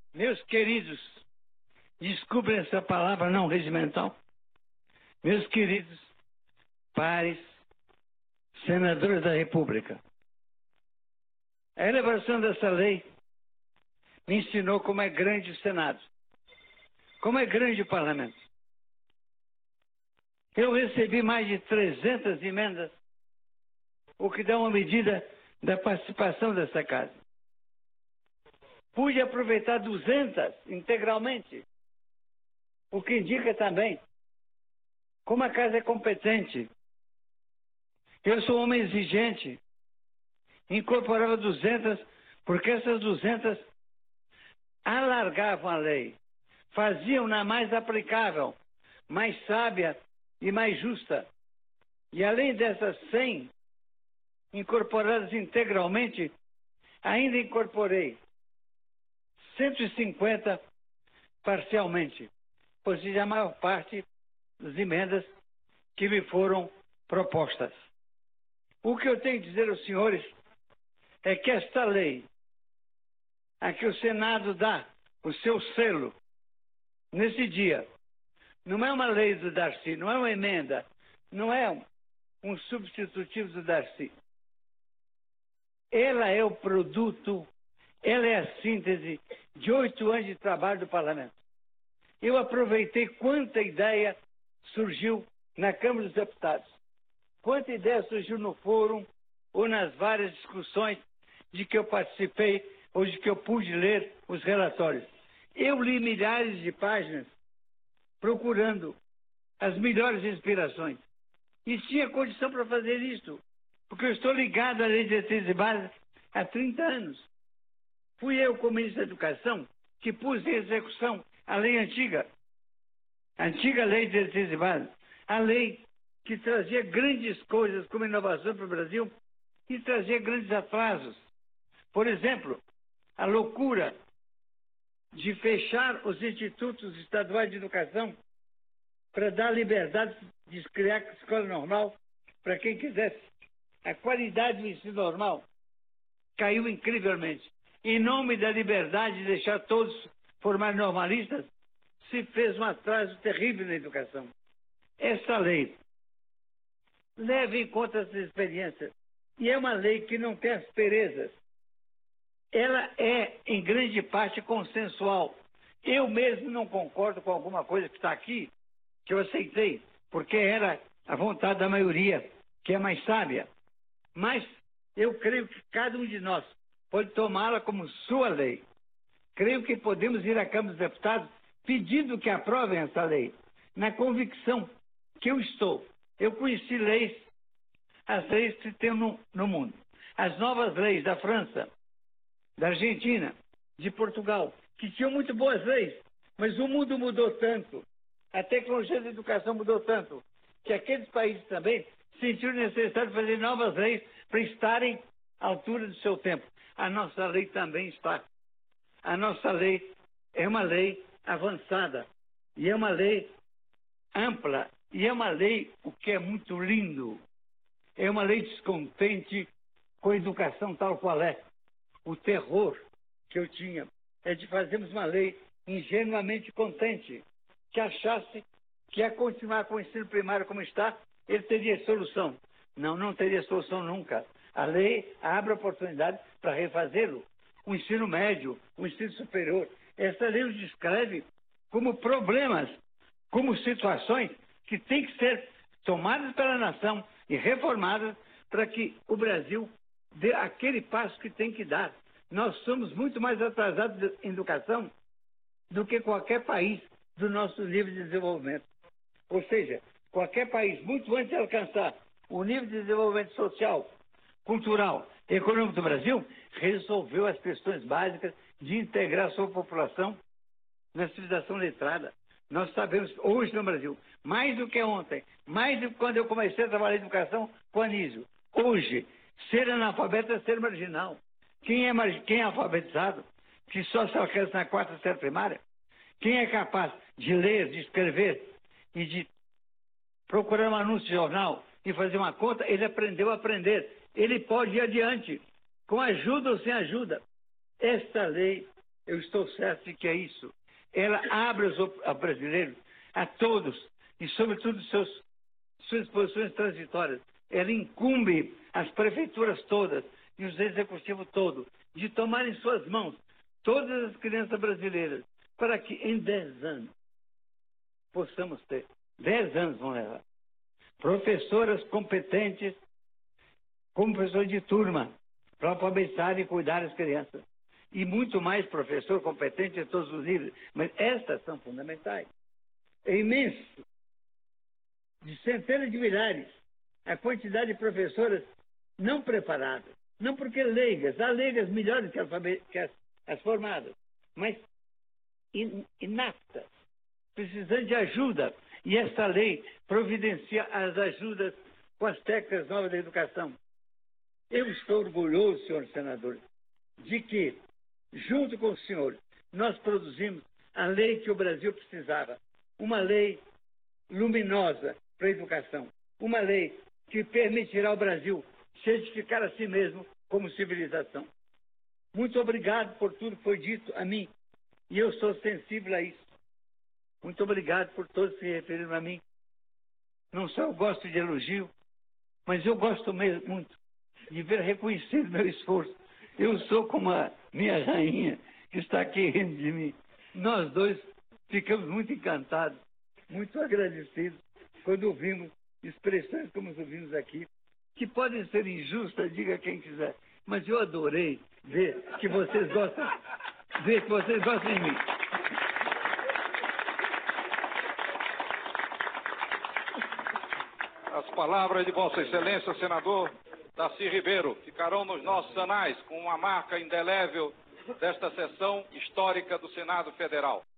Meus queridos, desculpem essa palavra não regimental, meus queridos pares, senadores da República, a elaboração dessa lei me ensinou como é grande o Senado, como é grande o Parlamento. Eu recebi mais de 300 emendas, o que dá uma medida da participação dessa casa. Pude aproveitar 200 integralmente, o que indica também como a casa é competente. Eu sou um homem exigente, incorporava 200, porque essas 200 alargavam a lei, faziam-na mais aplicável, mais sábia e mais justa. E além dessas 100 incorporadas integralmente, ainda incorporei 150 parcialmente, ou seja, a maior parte das emendas que me foram propostas. O que eu tenho a dizer aos senhores é que esta lei, a que o Senado dá o seu selo nesse dia, não é uma lei do Darcy, não é uma emenda, não é um substitutivo do Darcy. Ela é o produto, ela é a síntese de 8 anos de trabalho do Parlamento. Eu aproveitei quanta ideia surgiu na Câmara dos Deputados, quanta ideia surgiu no fórum ou nas várias discussões de que eu participei ou de que eu pude ler os relatórios. Eu li milhares de páginas procurando as melhores inspirações. E tinha condição para fazer isso, porque eu estou ligado à Lei de Diretrizes e Bases há 30 anos. Fui eu, como ministro da Educação, que pus em execução a lei antiga, a antiga Lei de Diretrizes e Bases, a lei que trazia grandes coisas como inovação para o Brasil e trazia grandes atrasos. Por exemplo, a loucura de fechar os institutos estaduais de educação para dar liberdade de criar escola normal para quem quisesse. A qualidade do ensino normal caiu incrivelmente. Em nome da liberdade de deixar todos formar normalistas, se fez um atraso terrível na educação. Esta lei leva em conta essas experiências e é uma lei que não tem asperezas. Ela é, em grande parte, consensual. Eu mesmo não concordo com alguma coisa que está aqui, que eu aceitei, porque era a vontade da maioria, que é mais sábia. Mas eu creio que cada um de nós pode tomá-la como sua lei. Creio que podemos ir à Câmara dos Deputados pedindo que aprovem essa lei, na convicção que eu estou. Eu conheci leis, as leis que tem no mundo. As novas leis da França, da Argentina, de Portugal, que tinham muito boas leis, mas o mundo mudou tanto, a tecnologia da educação mudou tanto, que aqueles países também sentiram necessidade de fazer novas leis para estarem à altura do seu tempo. A nossa lei também está. A nossa lei é uma lei avançada, e é uma lei ampla, e é uma lei, o que é muito lindo, é uma lei descontente com a educação tal qual é. O terror que eu tinha é de fazermos uma lei ingenuamente contente, que achasse que ia continuar com o ensino primário como está, ele teria solução. Não, não teria solução nunca. A lei abre oportunidade para refazê-lo. O ensino médio, o ensino superior. Essa lei os descreve como problemas, como situações que têm que ser tomadas pela nação e reformadas para que o Brasil dê aquele passo que tem que dar. Nós somos muito mais atrasados em educação do que qualquer país do nosso nível de desenvolvimento. Ou seja, qualquer país, muito antes de alcançar o nível de desenvolvimento social, cultural e econômico do Brasil, resolveu as questões básicas de integrar a sua população na civilização letrada. Nós sabemos, hoje no Brasil, mais do que ontem, mais do que quando eu comecei a trabalhar em educação com Anísio, hoje, ser analfabeto é ser marginal. Quem é alfabetizado, que só se alcança na 4ª série primária, quem é capaz de ler, de escrever e de procurar um anúncio de jornal e fazer uma conta, ele aprendeu a aprender. Ele pode ir adiante, com ajuda ou sem ajuda. Esta lei eu estou certo de que é isso. Ela abre ao brasileiro, a todos, e sobretudo suas posições transitórias. Ela incumbe as prefeituras todas e os executivos todos de tomar em suas mãos todas as crianças brasileiras, para que em 10 anos possamos ter, 10 anos vão levar, professoras competentes, como professor de turma, para alfabetizar e cuidar das crianças. E muito mais professor competente em todos os níveis. Mas estas são fundamentais. É imenso. De centenas de milhares, a quantidade de professoras não preparadas. Não porque leigas, há leigas melhores que as formadas, mas inaptas, precisando de ajuda. E esta lei providencia as ajudas com as técnicas novas da educação. Eu estou orgulhoso, senhor senador, de que, junto com o senhor, nós produzimos a lei que o Brasil precisava. Uma lei luminosa para a educação. Uma lei que permitirá ao Brasil se edificar a si mesmo como civilização. Muito obrigado por tudo que foi dito a mim. E eu sou sensível a isso. Muito obrigado por todos se referiram a mim. Não só eu gosto de elogio, mas eu gosto mesmo muito de ver reconhecido meu esforço. Eu sou como a minha rainha, que está aqui rindo de mim. Nós dois ficamos muito encantados, muito agradecidos, quando ouvimos expressões como as ouvimos aqui, que podem ser injustas, diga quem quiser, mas eu adorei ver que vocês gostam de mim. As palavras de Vossa Excelência, senador Darcy Ribeiro, ficarão nos nossos anais com uma marca indelével desta sessão histórica do Senado Federal.